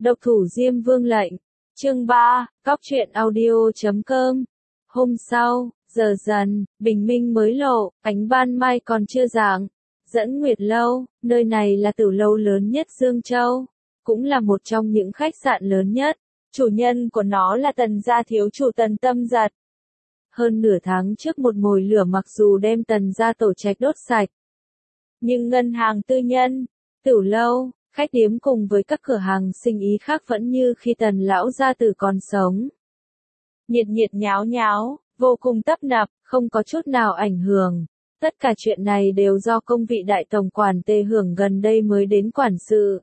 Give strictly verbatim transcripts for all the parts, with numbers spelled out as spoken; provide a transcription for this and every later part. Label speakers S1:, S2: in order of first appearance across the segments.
S1: Độc thủ Diêm Vương lệnh. Chương ba, cóc truyện audio chấm com. Hôm sau, giờ dần, bình minh mới lộ, ánh ban mai còn chưa rạng. Dẫn Nguyệt Lâu, nơi này là tử lâu lớn nhất Dương Châu, cũng là một trong những khách sạn lớn nhất. Chủ nhân của nó là Tần gia thiếu chủ Tần Tâm Giật. Hơn nửa tháng trước một mồi lửa mặc dù đem Tần gia tổ trạch đốt sạch, nhưng ngân hàng tư nhân, tử lâu, khách điếm cùng với các cửa hàng sinh ý khác vẫn như khi Tần lão gia tử còn sống. Nhiệt nhiệt nháo nháo, vô cùng tấp nập, không có chút nào ảnh hưởng. Tất cả chuyện này đều do công vị đại tổng quản Tề Hưởng gần đây mới đến quản sự.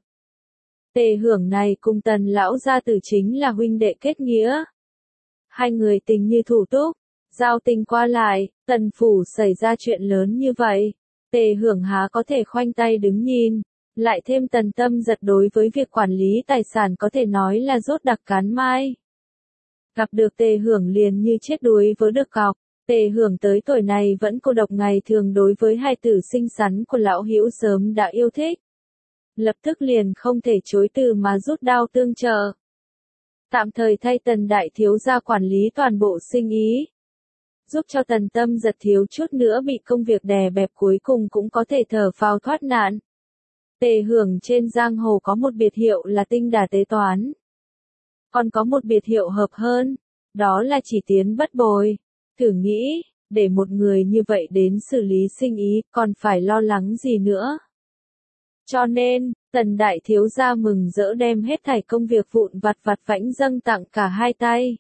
S1: Tề Hưởng này cùng Tần lão gia tử chính là huynh đệ kết nghĩa. Hai người tình như thủ túc, giao tình qua lại, Tần phủ xảy ra chuyện lớn như vậy. Tề Hưởng há có thể khoanh tay đứng nhìn, lại thêm Tần Tâm Giật đối với việc quản lý tài sản có thể nói là rốt đặc cán mai. Gặp được Tề Hưởng liền như chết đuối với được cọc. Tề Hưởng tới tuổi này vẫn cô độc ngày thường đối với hai tử xinh xắn của lão hữu sớm đã yêu thích. Lập tức liền không thể chối từ mà rút đao tương trợ. Tạm thời thay Tần đại thiếu gia quản lý toàn bộ sinh ý. Giúp cho Tần Tâm Giật thiếu chút nữa bị công việc đè bẹp cuối cùng cũng có thể thở phào thoát nạn. Tề Hưởng trên giang hồ có một biệt hiệu là tinh đà tế toán. Còn có một biệt hiệu hợp hơn, đó là chỉ tiến bất bồi. Thử nghĩ, để một người như vậy đến xử lý sinh ý còn phải lo lắng gì nữa. Cho nên, Tần đại thiếu gia mừng rỡ đem hết thảy công việc vụn vặt vặt vãnh dâng tặng cả hai tay.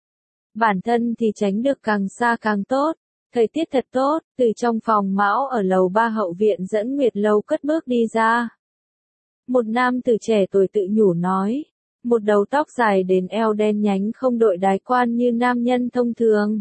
S1: Bản thân thì tránh được càng xa càng tốt, thời tiết thật tốt, từ trong phòng mão ở lầu ba hậu viện Dẫn Nguyệt Lâu cất bước đi ra. Một nam tử trẻ tuổi tự nhủ nói, một đầu tóc dài đến eo đen nhánh không đội đái quan như nam nhân thông thường.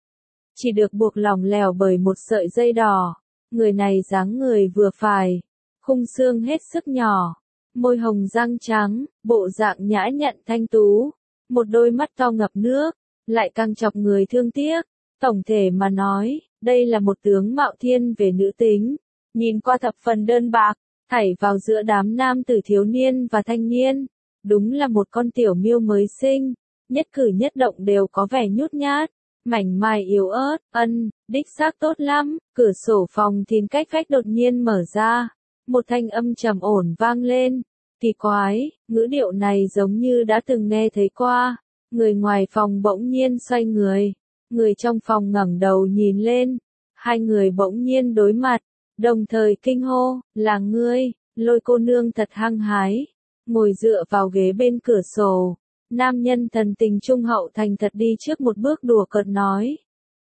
S1: Chỉ được buộc lỏng lẻo bởi một sợi dây đỏ, người này dáng người vừa phải, khung xương hết sức nhỏ, môi hồng răng trắng, bộ dạng nhã nhặn thanh tú, một đôi mắt to ngập nước, lại càng chọc người thương tiếc. Tổng thể mà nói, đây là một tướng mạo thiên về nữ tính, nhìn qua thập phần đơn bạc, thảy vào giữa đám nam tử thiếu niên và thanh niên, đúng là một con tiểu miêu mới sinh, nhất cử nhất động đều có vẻ nhút nhát, mảnh mai yếu ớt, ân, đích xác tốt lắm. Cửa sổ phòng thìn cách vách đột nhiên mở ra, một thanh âm trầm ổn vang lên, kỳ quái, ngữ điệu này giống như đã từng nghe thấy qua. Người ngoài phòng bỗng nhiên xoay người, người trong phòng ngẩng đầu nhìn lên, hai người bỗng nhiên đối mặt, đồng thời kinh hô, là ngươi. Lôi cô nương thật hăng hái, ngồi dựa vào ghế bên cửa sổ, nam nhân thần tình trung hậu thành thật đi trước một bước đùa cợt nói.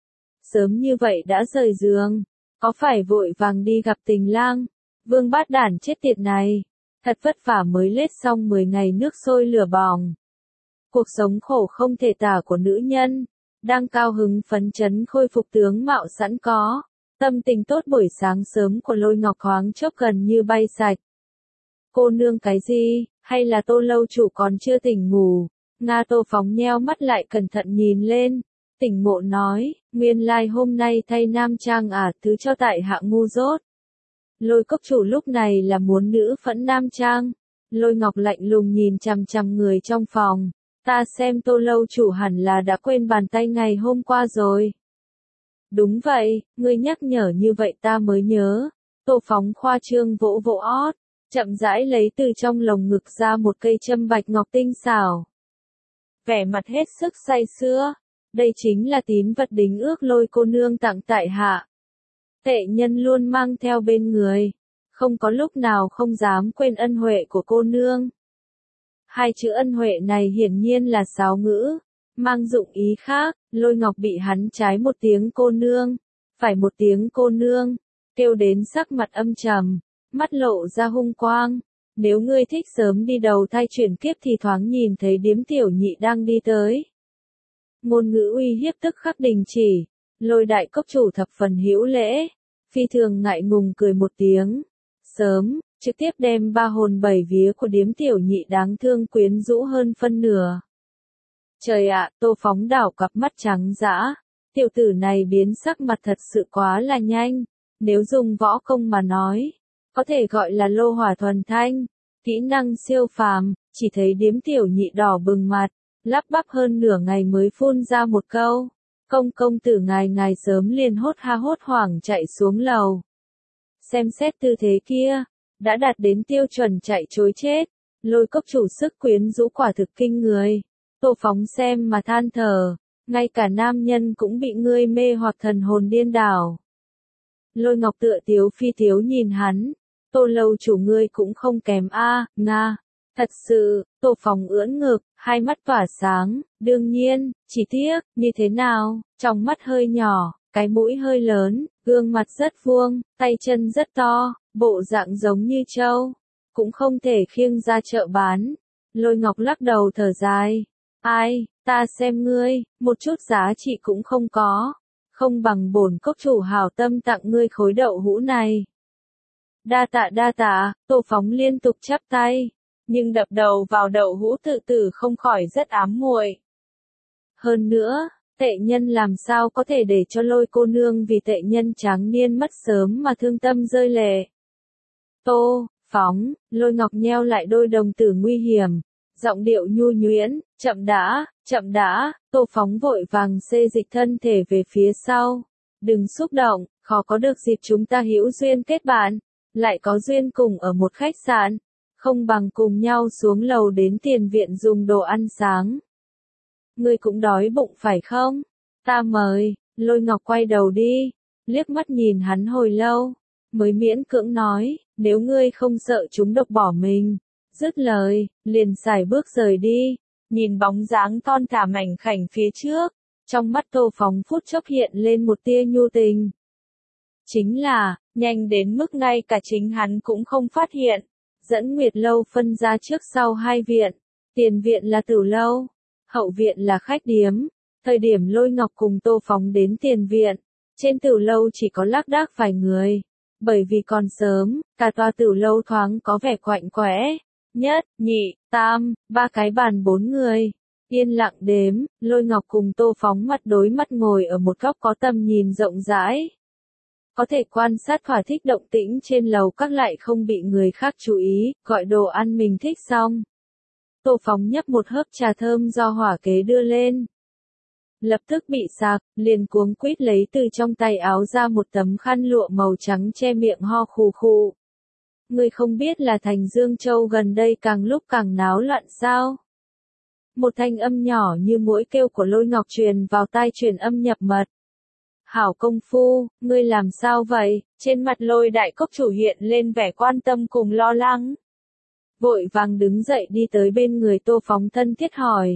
S1: Sớm như vậy đã rời giường, có phải vội vàng đi gặp tình lang, vương bát đản chết tiệt này, thật vất vả mới lết xong mười ngày nước sôi lửa bỏng. Cuộc sống khổ không thể tả của nữ nhân, đang cao hứng phấn chấn khôi phục tướng mạo sẵn có, tâm tình tốt buổi sáng sớm của Lôi Ngọc thoáng chốc gần như bay sạch. Cô nương cái gì, hay là Tô lâu chủ còn chưa tỉnh ngủ? Nga Tô phóng nheo mắt lại cẩn thận nhìn lên, tỉnh ngộ nói, nguyên lai hôm nay thay nam trang à, thứ cho tại hạ ngu dốt. Lôi cốc chủ lúc này là muốn nữ phẫn nam trang. Lôi Ngọc lạnh lùng nhìn chằm chằm người trong phòng. Ta xem Tô lâu chủ hẳn là đã quên bàn tay ngày hôm qua rồi. Đúng vậy, ngươi nhắc nhở như vậy ta mới nhớ. Tô phóng khoa trương vỗ vỗ ót, chậm rãi lấy từ trong lồng ngực ra một cây châm bạch ngọc tinh xảo. Vẻ mặt hết sức say sưa, đây chính là tín vật đính ước Lôi cô nương tặng tại hạ. Tệ nhân luôn mang theo bên người, không có lúc nào không dám quên ân huệ của cô nương. Hai chữ ân huệ này hiển nhiên là sáo ngữ, mang dụng ý khác. Lôi Ngọc bị hắn trái một tiếng cô nương, phải một tiếng cô nương, kêu đến sắc mặt âm trầm, mắt lộ ra hung quang. Nếu ngươi thích sớm đi đầu thai chuyển kiếp thì thoáng nhìn thấy điếm tiểu nhị đang đi tới. Ngôn ngữ uy hiếp tức khắc đình chỉ, Lôi đại cốc chủ thập phần hữu lễ, phi thường ngại ngùng cười một tiếng. Sớm, trực tiếp đem ba hồn bảy vía của điếm tiểu nhị đáng thương quyến rũ hơn phân nửa. Trời ạ, Tô phóng đảo cặp mắt trắng dã, tiểu tử này biến sắc mặt thật sự quá là nhanh, nếu dùng võ công mà nói, có thể gọi là lô hỏa thuần thanh, Kỹ năng siêu phàm, chỉ thấy điếm tiểu nhị đỏ bừng mặt, lắp bắp hơn nửa ngày mới phun ra một câu. Công công tử ngài ngài sớm liền hốt ha hốt hoảng chạy xuống lầu. Xem xét tư thế kia, đã đạt đến tiêu chuẩn chạy trối chết. Lôi Cốc chủ sức quyến rũ quả thực kinh người. Tô Phóng xem mà than thở, ngay cả nam nhân cũng bị ngươi mê hoặc thần hồn điên đảo. Lôi Ngọc tựa tiếu phi tiếu nhìn hắn, Tô lâu chủ ngươi cũng không kém a, nga. Thật sự, Tô Phóng ưỡn ngực, hai mắt tỏa sáng, đương nhiên, chỉ tiếc, như thế nào, trong mắt hơi nhỏ, cái mũi hơi lớn, gương mặt rất vuông, tay chân rất to, bộ dạng giống như trâu, cũng không thể khiêng ra chợ bán. Lôi Ngọc lắc đầu thở dài, ai, ta xem ngươi, một chút giá trị cũng không có, không bằng bổn cốc chủ hảo tâm tặng ngươi khối đậu hũ này. Đa tạ đa tạ, Tô Phóng liên tục chắp tay, nhưng đập đầu vào đậu hũ tự tử không khỏi rất ám muội. Hơn nữa, tệ nhân làm sao có thể để cho Lôi cô nương vì tệ nhân tráng niên mất sớm mà thương tâm rơi lệ. Tô Phóng, Lôi Ngọc nheo lại đôi đồng tử nguy hiểm, giọng điệu nhu nhuyễn, chậm đã, chậm đã. Tô Phóng vội vàng xê dịch thân thể về phía sau. Đừng xúc động, khó có được dịp chúng ta hữu duyên kết bạn, lại có duyên cùng ở một khách sạn, không bằng cùng nhau xuống lầu đến tiền viện dùng đồ ăn sáng. Ngươi cũng đói bụng phải không? Ta mời. Lôi Ngọc quay đầu đi, liếc mắt nhìn hắn hồi lâu, mới miễn cưỡng nói, nếu ngươi không sợ chúng độc bỏ mình. Dứt lời, liền sải bước rời đi, nhìn bóng dáng thon thả mảnh khảnh phía trước, trong mắt Tô Phóng phút chốc hiện lên một tia nhu tình. Chính là, nhanh đến mức ngay cả chính hắn cũng không phát hiện. Dẫn Nguyệt lâu phân ra trước sau hai viện, tiền viện là tử lâu, hậu viện là khách điếm. Thời điểm Lôi Ngọc cùng Tô Phóng đến tiền viện, trên tử lâu chỉ có lác đác vài người, bởi vì còn sớm, cả tòa tử lâu thoáng có vẻ quạnh quẽ. Nhất, nhị, tam, ba cái bàn bốn người, yên lặng đếm. Lôi Ngọc cùng Tô Phóng mặt đối mắt ngồi ở một góc có tầm nhìn rộng rãi, có thể quan sát thỏa thích động tĩnh trên lầu các lại không bị người khác chú ý, gọi đồ ăn mình thích xong. Tô Phóng nhấp một hớp trà thơm do hỏa kế đưa lên. Lập tức bị sạc, liền cuống quýt lấy từ trong tay áo ra một tấm khăn lụa màu trắng che miệng ho khù khù. Ngươi không biết là thành Dương Châu gần đây càng lúc càng náo loạn sao? Một thanh âm nhỏ như mũi kêu của Lôi Ngọc truyền vào tai truyền âm nhập mật. Hảo công phu, ngươi làm sao vậy? Trên mặt Lôi đại cốc chủ hiện lên vẻ quan tâm cùng lo lắng. Vội vàng đứng dậy đi tới bên người Tô Phóng thân thiết hỏi.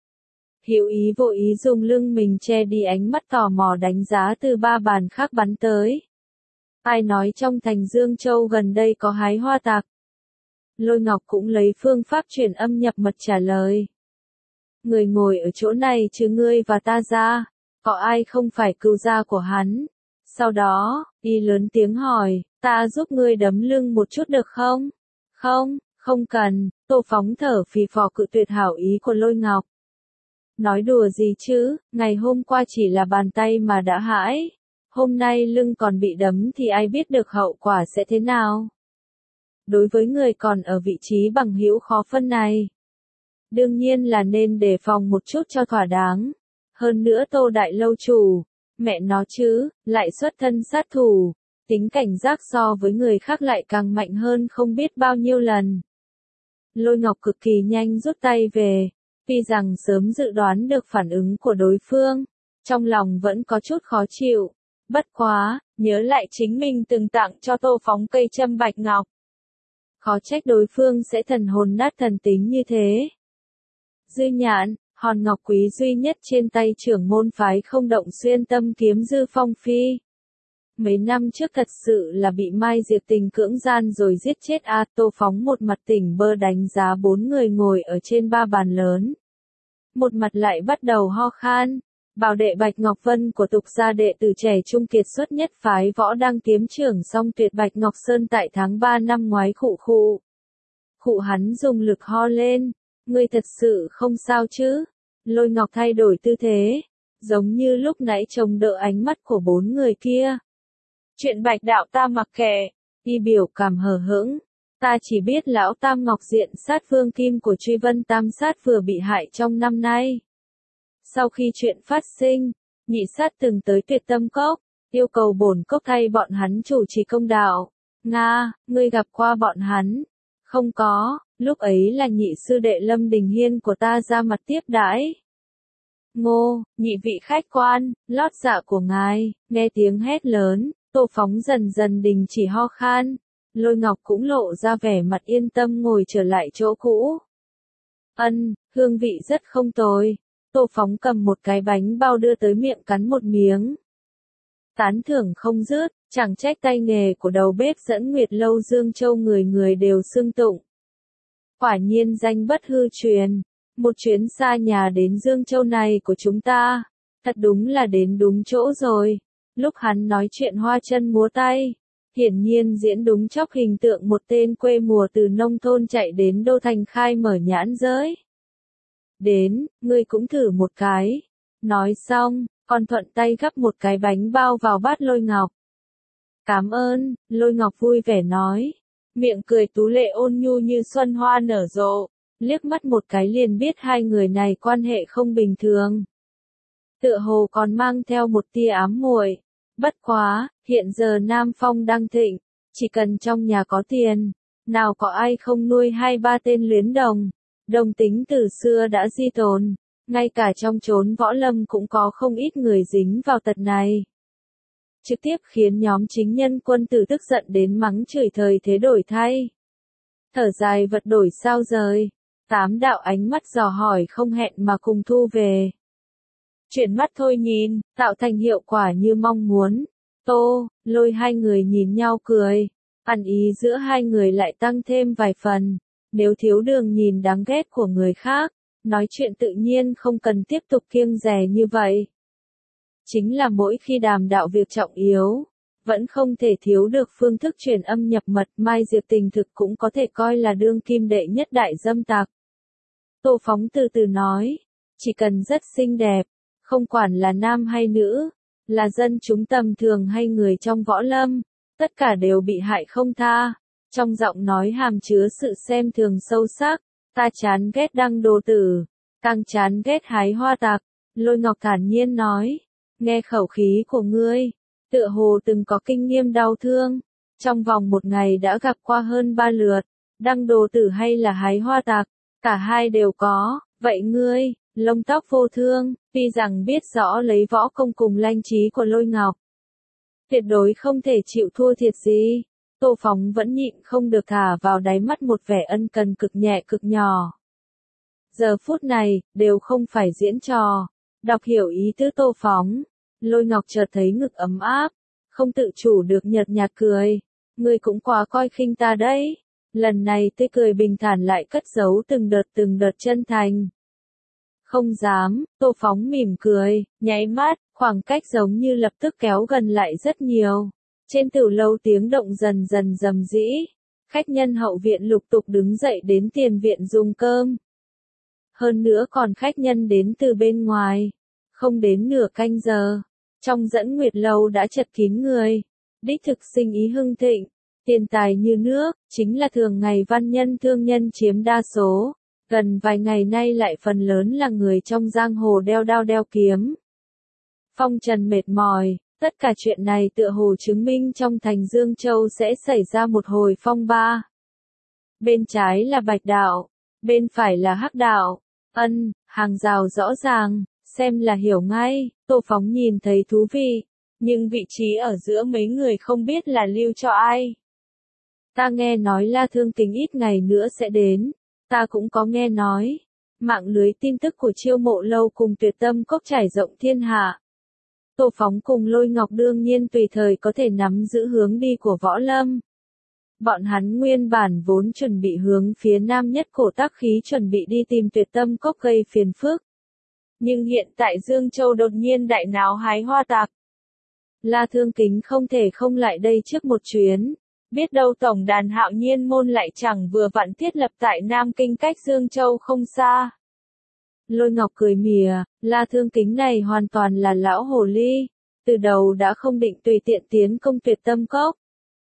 S1: Hữu ý vô ý dùng lưng mình che đi ánh mắt tò mò đánh giá từ ba bàn khác bắn tới. Ai nói trong thành Dương Châu gần đây có hái hoa tạc? Lôi Ngọc cũng lấy phương pháp truyền âm nhập mật trả lời. Người ngồi ở chỗ này chứ ngươi và ta ra, có ai không phải cừu gia của hắn? Sau đó, y lớn tiếng hỏi, ta giúp ngươi đấm lưng một chút được không? Không, không cần. Tô Phóng thở phì phò cự tuyệt hảo ý của Lôi Ngọc. Nói đùa gì chứ, ngày hôm qua chỉ là bàn tay mà đã hãi. Hôm nay lưng còn bị đấm thì ai biết được hậu quả sẽ thế nào. Đối với người còn ở vị trí bằng hữu khó phân này, đương nhiên là nên đề phòng một chút cho thỏa đáng. Hơn nữa Tô đại lâu chủ, mẹ nó chứ, lại xuất thân sát thủ, tính cảnh giác so với người khác lại càng mạnh hơn không biết bao nhiêu lần. Lôi Ngọc cực kỳ nhanh rút tay về, tuy rằng sớm dự đoán được phản ứng của đối phương, trong lòng vẫn có chút khó chịu. Bất quá, nhớ lại chính mình từng tặng cho Tô Phóng cây châm bạch ngọc. Khó trách đối phương sẽ thần hồn nát thần tính như thế. Dư Nhạn, hòn ngọc quý duy nhất trên tay trưởng môn phái không động xuyên tâm kiếm Dư Phong Phi. Mấy năm trước thật sự là bị Mai Diệp Tình cưỡng gian rồi giết chết a. À, Tô Phóng một mặt tỉnh bơ đánh giá bốn người ngồi ở trên ba bàn lớn. Một mặt lại bắt đầu ho khan. Bảo đệ Bạch Ngọc Vân của Tục gia đệ tử trẻ trung kiệt xuất nhất phái võ đang kiếm trưởng song tuyệt Bạch Ngọc Sơn tại tháng ba năm ngoái khụ khụ. Khụ hắn dùng lực ho lên. Ngươi thật sự không sao chứ? Lôi Ngọc thay đổi tư thế, giống như lúc nãy trông đỡ ánh mắt của bốn người kia. Chuyện Bạch đạo ta mặc kệ, y biểu cảm hờ hững. Ta chỉ biết lão Tam Ngọc diện sát vương kim của Truy Vân Tam Sát vừa bị hại trong năm nay. Sau khi chuyện phát sinh, nhị sát từng tới Tuyệt Tâm Cốc, yêu cầu bổn cốc thay bọn hắn chủ trì công đạo. Nga, ngươi gặp qua bọn hắn? Không có, lúc ấy là nhị sư đệ Lâm Đình Hiên của ta ra mặt tiếp đãi. Ngô, nhị vị khách quan, lót dạ của ngài, nghe tiếng hét lớn, Tô Phóng dần dần đình chỉ ho khan. Lôi Ngọc cũng lộ ra vẻ mặt yên tâm ngồi trở lại chỗ cũ. Ân, hương vị rất không tồi. Tô Phóng cầm một cái bánh bao đưa tới miệng cắn một miếng. Tán thưởng không dứt, chẳng trách tay nghề của đầu bếp Dẫn Nguyệt Lâu Dương Châu người người đều xưng tụng. Quả nhiên danh bất hư truyền, một chuyến xa nhà đến Dương Châu này của chúng ta, thật đúng là đến đúng chỗ rồi. Lúc hắn nói chuyện hoa chân múa tay, hiển nhiên diễn đúng chóc hình tượng một tên quê mùa từ nông thôn chạy đến đô thành khai mở nhãn giới. Đến, ngươi cũng thử một cái. Nói xong, còn thuận tay gắp một cái bánh bao vào bát Lôi Ngọc. Cảm ơn, Lôi Ngọc vui vẻ nói. Miệng cười tú lệ ôn nhu như xuân hoa nở rộ, liếc mắt một cái liền biết hai người này quan hệ không bình thường. Tựa hồ còn mang theo một tia ám muội. Bất quá, hiện giờ Nam Phong đang thịnh, chỉ cần trong nhà có tiền, nào có ai không nuôi hai ba tên luyến đồng. Đồng tính từ xưa đã di tồn, ngay cả trong chốn võ lâm cũng có không ít người dính vào tật này. Trực tiếp khiến nhóm chính nhân quân tử tức giận đến mắng chửi thời thế đổi thay. Thở dài vật đổi sao rời, tám đạo ánh mắt dò hỏi không hẹn mà cùng thu về. Chuyển mắt thôi nhìn, tạo thành hiệu quả như mong muốn. Tô, Lôi hai người nhìn nhau cười, ăn ý giữa hai người lại tăng thêm vài phần. Nếu thiếu đường nhìn đáng ghét của người khác, nói chuyện tự nhiên không cần tiếp tục kiêng dè như vậy. Chính là mỗi khi đàm đạo việc trọng yếu, vẫn không thể thiếu được phương thức truyền âm nhập mật. Mai Diệp Tình thực cũng có thể coi là đương kim đệ nhất đại dâm tặc. Tô Phóng từ từ nói, chỉ cần rất xinh đẹp, không quản là nam hay nữ, là dân chúng tầm thường hay người trong võ lâm, tất cả đều bị hại không tha. Trong giọng nói hàm chứa sự xem thường sâu sắc, ta chán ghét đăng đồ tử, càng chán ghét hái hoa tặc. Lôi Ngọc thản nhiên nói, nghe khẩu khí của ngươi, tựa hồ từng có kinh nghiệm đau thương, trong vòng một ngày đã gặp qua hơn ba lượt, đăng đồ tử hay là hái hoa tặc, cả hai đều có. Vậy ngươi, lông tóc vô thương, tuy rằng biết rõ lấy võ công cùng lanh trí của Lôi Ngọc, tuyệt đối không thể chịu thua thiệt gì. Tô Phóng vẫn nhịn không được thả vào đáy mắt một vẻ ân cần cực nhẹ cực nhỏ. Giờ phút này, đều không phải diễn trò. Đọc hiểu ý tứ Tô Phóng, Lôi Ngọc chợt thấy ngực ấm áp, không tự chủ được nhợt nhạt cười. Ngươi cũng quá coi khinh ta đấy. Lần này tươi cười bình thản lại cất giấu từng đợt từng đợt chân thành. Không dám, Tô Phóng mỉm cười, nháy mắt, khoảng cách giống như lập tức kéo gần lại rất nhiều. Trên tử lâu tiếng động dần dần rầm rĩ, khách nhân hậu viện lục tục đứng dậy đến tiền viện dùng cơm. Hơn nữa còn khách nhân đến từ bên ngoài, không đến nửa canh giờ, trong Dẫn Nguyệt Lâu đã chật kín người, đích thực sinh ý hưng thịnh, tiền tài như nước, chính là thường ngày văn nhân thương nhân chiếm đa số, gần vài ngày nay lại phần lớn là người trong giang hồ đeo đao đeo kiếm. Phong trần mệt mỏi. Tất cả chuyện này tựa hồ chứng minh trong thành Dương Châu sẽ xảy ra một hồi phong ba. Bên trái là Bạch Đạo, bên phải là Hắc Đạo. Ân, hàng rào rõ ràng, xem là hiểu ngay. Tô Phóng nhìn thấy thú vị, nhưng vị trí ở giữa mấy người không biết là lưu cho ai. Ta nghe nói La Thương Kính ít ngày nữa sẽ đến, ta cũng có nghe nói. Mạng lưới tin tức của Chiêu Mộ Lâu cùng Tuyệt Tâm Cốc trải rộng thiên hạ. Tô Phóng cùng Lôi Ngọc đương nhiên tùy thời có thể nắm giữ hướng đi của võ lâm. Bọn hắn nguyên bản vốn chuẩn bị hướng phía nam nhất cổ Tác Khí chuẩn bị đi tìm Tuyệt Tâm Cốc gây phiền phức. Nhưng hiện tại Dương Châu đột nhiên đại náo hái hoa tặc. La Thương Kính không thể không lại đây trước một chuyến. Biết đâu tổng đàn Hạo Nhiên môn lại chẳng vừa vặn thiết lập tại Nam Kinh cách Dương Châu không xa. Lôi Ngọc cười mỉa, La Thương Kính này hoàn toàn là lão hồ ly, từ đầu đã không định tùy tiện tiến công Tuyệt Tâm Cốc.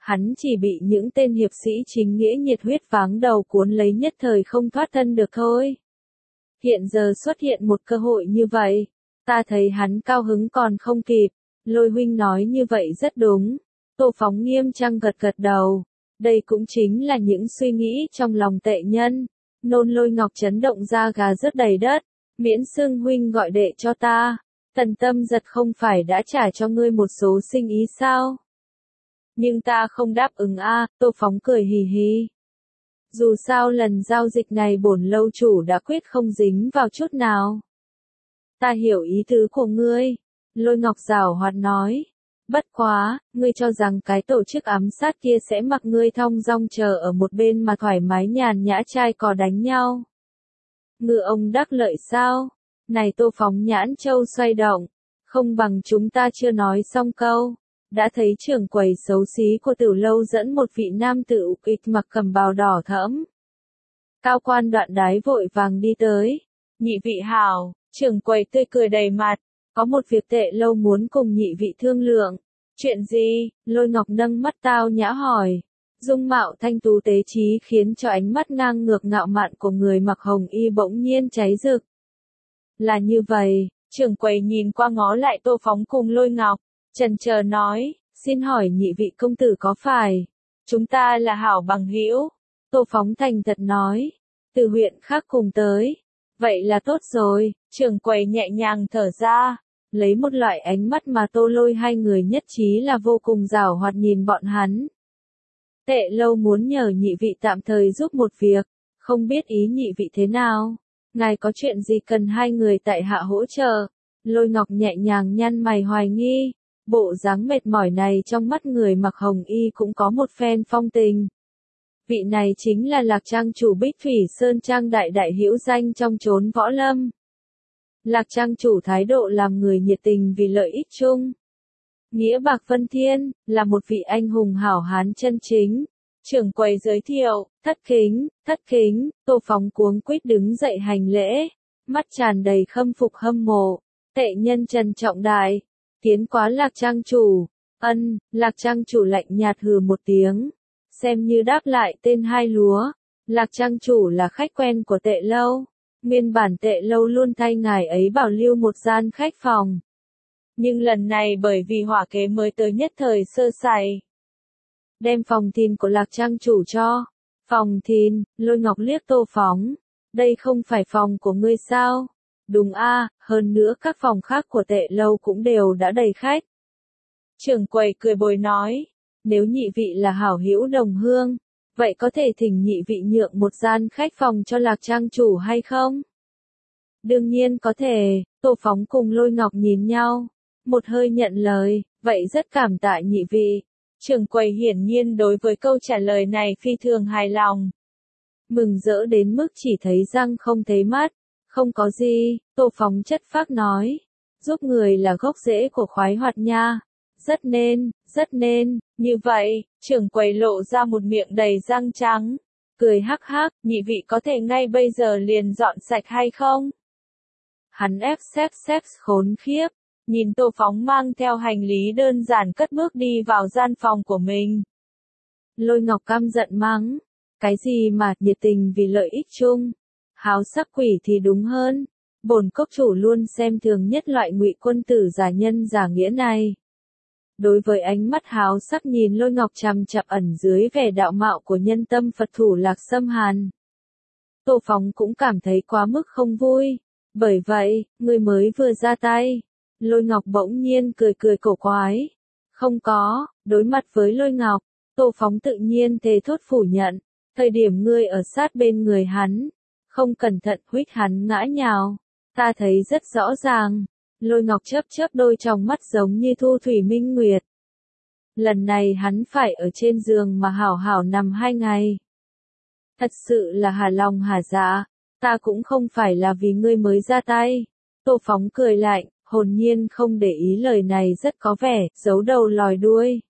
S1: hắn chỉ bị những tên hiệp sĩ chính nghĩa nhiệt huyết váng đầu cuốn lấy nhất thời không thoát thân được thôi. Hiện giờ xuất hiện một cơ hội như vậy, ta thấy hắn cao hứng còn không kịp. Lôi huynh nói như vậy rất đúng. Tô Phóng nghiêm trang gật gật đầu. Đây cũng chính là những suy nghĩ trong lòng Tệ Nhân. Nôn Lôi Ngọc chấn động da gà rớt đầy đất. Miễn xưng huynh gọi đệ cho ta. Tần Tâm Giật không phải đã trả cho ngươi một số sinh ý sao? Nhưng ta không đáp ứng a. Tô Phóng cười hì hì. Dù sao lần giao dịch này bổn lâu chủ đã quyết không dính vào chút nào. Ta hiểu ý tứ của ngươi. Lôi Ngọc giảo hoạt nói. Bất quá, ngươi cho rằng cái tổ chức ám sát kia sẽ mặc ngươi thong dong chờ ở một bên mà thoải mái nhàn nhã trai cò đánh nhau. Ngư ông đắc lợi sao? Này Tô Phóng nhãn châu xoay động. Không bằng chúng ta chưa nói xong câu. Đã thấy trưởng quầy xấu xí của Tử Lâu dẫn một vị nam tử kịch mặc cầm bào đỏ thẫm. Cao quan Đoạn Đái vội vàng đi tới. Nhị vị hảo, trưởng quầy tươi cười đầy mặt. Có một việc Tệ Lâu muốn cùng nhị vị thương lượng. Chuyện gì? Lôi Ngọc nâng mắt tao nhã hỏi. Dung mạo thanh tú tế trí khiến cho ánh mắt ngang ngược ngạo mạn của người mặc hồng y bỗng nhiên cháy rực. Là như vậy, trưởng quầy nhìn qua ngó lại Tô Phóng cùng Lôi Ngọc, chần chờ nói, xin hỏi nhị vị công tử có phải? Chúng ta là hảo bằng hữu. Tô Phóng thành thật nói, từ huyện khác cùng tới. Vậy là tốt rồi, trưởng quầy nhẹ nhàng thở ra, lấy một loại ánh mắt mà Tô Lôi hai người nhất trí là vô cùng giảo hoạt nhìn bọn hắn. Tệ Lâu muốn nhờ nhị vị tạm thời giúp một việc, không biết ý nhị vị thế nào, ngài có chuyện gì cần hai người tại hạ hỗ trợ. Lôi Ngọc nhẹ nhàng nhăn mày hoài nghi, bộ dáng mệt mỏi này trong mắt người mặc hồng y cũng có một phen phong tình. Vị này chính là Lạc Trang chủ Bích Thủy Sơn Trang đại đại hữu danh trong chốn võ lâm. Lạc Trang chủ thái độ làm người nhiệt tình vì lợi ích chung. Nghĩa bạc vân thiên, là một vị anh hùng hảo hán chân chính. Trưởng quầy giới thiệu, thất kính, thất kính, Tô Phóng cuống quýt đứng dậy hành lễ, mắt tràn đầy khâm phục hâm mộ. Tệ Nhân trần trọng đại, tiến quá Lạc Trang chủ. Ân, Lạc Trang chủ lạnh nhạt hừ một tiếng, xem như đáp lại tên hai lúa. Lạc Trang chủ là khách quen của Tệ Lâu. Nguyên bản Tệ Lâu luôn thay ngài ấy bảo lưu một gian khách phòng. Nhưng lần này bởi vì hỏa kế mới tới nhất thời sơ sẩy, đem phòng thìn của Lạc Trang chủ cho. Phòng thìn, Lôi Ngọc liếc Tô Phóng. Đây không phải phòng của ngươi sao? Đúng a, hơn nữa các phòng khác của Tệ Lâu cũng đều đã đầy khách. Trưởng quầy cười bồi nói, nếu nhị vị là hảo hữu đồng hương, vậy có thể thỉnh nhị vị nhượng một gian khách phòng cho Lạc Trang chủ hay không? Đương nhiên có thể. Tô Phóng cùng Lôi Ngọc nhìn nhau, một hơi nhận lời, vậy rất cảm tạ nhị vị. Trưởng quầy hiển nhiên đối với câu trả lời này phi thường hài lòng. Mừng rỡ đến mức chỉ thấy răng không thấy mắt. Không có gì, Tô Phóng chất phác nói. Giúp người là gốc rễ của khoái hoạt nha. Rất nên, rất nên, như vậy, trưởng quầy lộ ra một miệng đầy răng trắng. Cười hắc hắc, nhị vị có thể ngay bây giờ liền dọn sạch hay không? Hắn ép xếp xếp khốn khiếp, nhìn Tô Phóng mang theo hành lý đơn giản cất bước đi vào gian phòng của mình. Lôi Ngọc căm giận mắng, cái gì mà nhiệt tình vì lợi ích chung, háo sắc quỷ thì đúng hơn. Bổn cốc chủ luôn xem thường nhất loại ngụy quân tử giả nhân giả nghĩa này. Đối với ánh mắt háo sắc nhìn Lôi Ngọc chằm chằm ẩn dưới vẻ đạo mạo của nhân tâm Phật thủ Lạc Xâm Hàn, Tô Phóng cũng cảm thấy quá mức không vui. Bởi vậy, người mới vừa ra tay. Lôi Ngọc bỗng nhiên cười cười cổ quái. Không có, đối mặt với Lôi Ngọc, Tô Phóng tự nhiên thề thốt phủ nhận. Thời điểm ngươi ở sát bên người hắn, không cẩn thận huýt hắn ngã nhào. Ta thấy rất rõ ràng. Lôi Ngọc chớp chớp đôi tròng mắt giống như thu thủy minh nguyệt. Lần này hắn phải ở trên giường mà hảo hảo nằm hai ngày. Thật sự là hà lòng hà dạ. Ta cũng không phải là vì ngươi mới ra tay. Tô Phóng cười lạnh, hồn nhiên không để ý lời này rất có vẻ, giấu đầu lòi đuôi.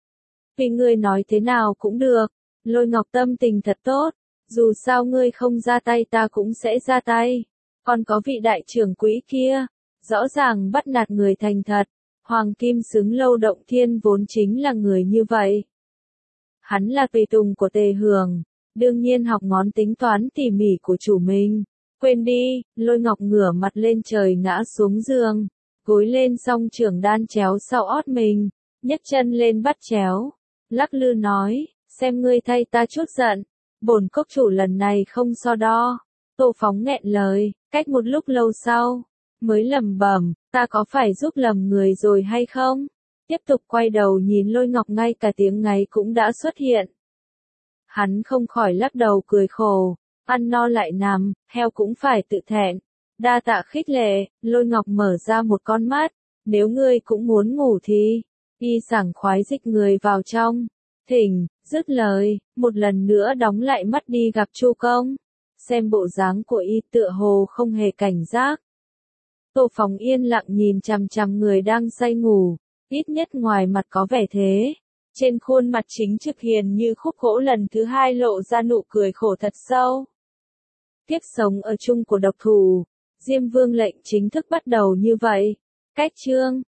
S1: Vì ngươi nói thế nào cũng được. Lôi Ngọc tâm tình thật tốt. Dù sao ngươi không ra tay ta cũng sẽ ra tay. Còn có vị đại trưởng quỹ kia, rõ ràng bắt nạt người thành thật. Hoàng Kim Xứng Lâu Động Thiên vốn chính là người như vậy. Hắn là tùy tùng của Tề Hường, đương nhiên học ngón tính toán tỉ mỉ của chủ mình. Quên đi, Lôi Ngọc ngửa mặt lên trời ngã xuống giường, gối lên song trưởng đan chéo sau ót mình, nhấc chân lên bắt chéo, lắc lư nói, xem ngươi thay ta chút giận, bổn cốc chủ lần này không so đo. Tô Phóng nghẹn lời, cách một lúc lâu sau, mới lẩm bẩm, ta có phải giúp lầm người rồi hay không? Tiếp tục quay đầu nhìn Lôi Ngọc, ngay cả tiếng ngáy cũng đã xuất hiện. Hắn không khỏi lắc đầu cười khổ, ăn no lại nằm, heo cũng phải tự thẹn. Đa tạ khích lệ, Lôi Ngọc mở ra một con mắt, nếu ngươi cũng muốn ngủ thì, y sảng khoái dịch người vào trong. Thỉnh, dứt lời, một lần nữa đóng lại mắt đi gặp Chu Công. Xem bộ dáng của y tựa hồ không hề cảnh giác. Tô Phóng yên lặng nhìn chằm chằm người đang say ngủ, ít nhất ngoài mặt có vẻ thế. Trên khuôn mặt chính trực hiền như khúc gỗ lần thứ hai lộ ra nụ cười khổ thật sâu. Tiếp sống ở chung của độc thủ, Diêm Vương lệnh chính thức bắt đầu như vậy. Cách chương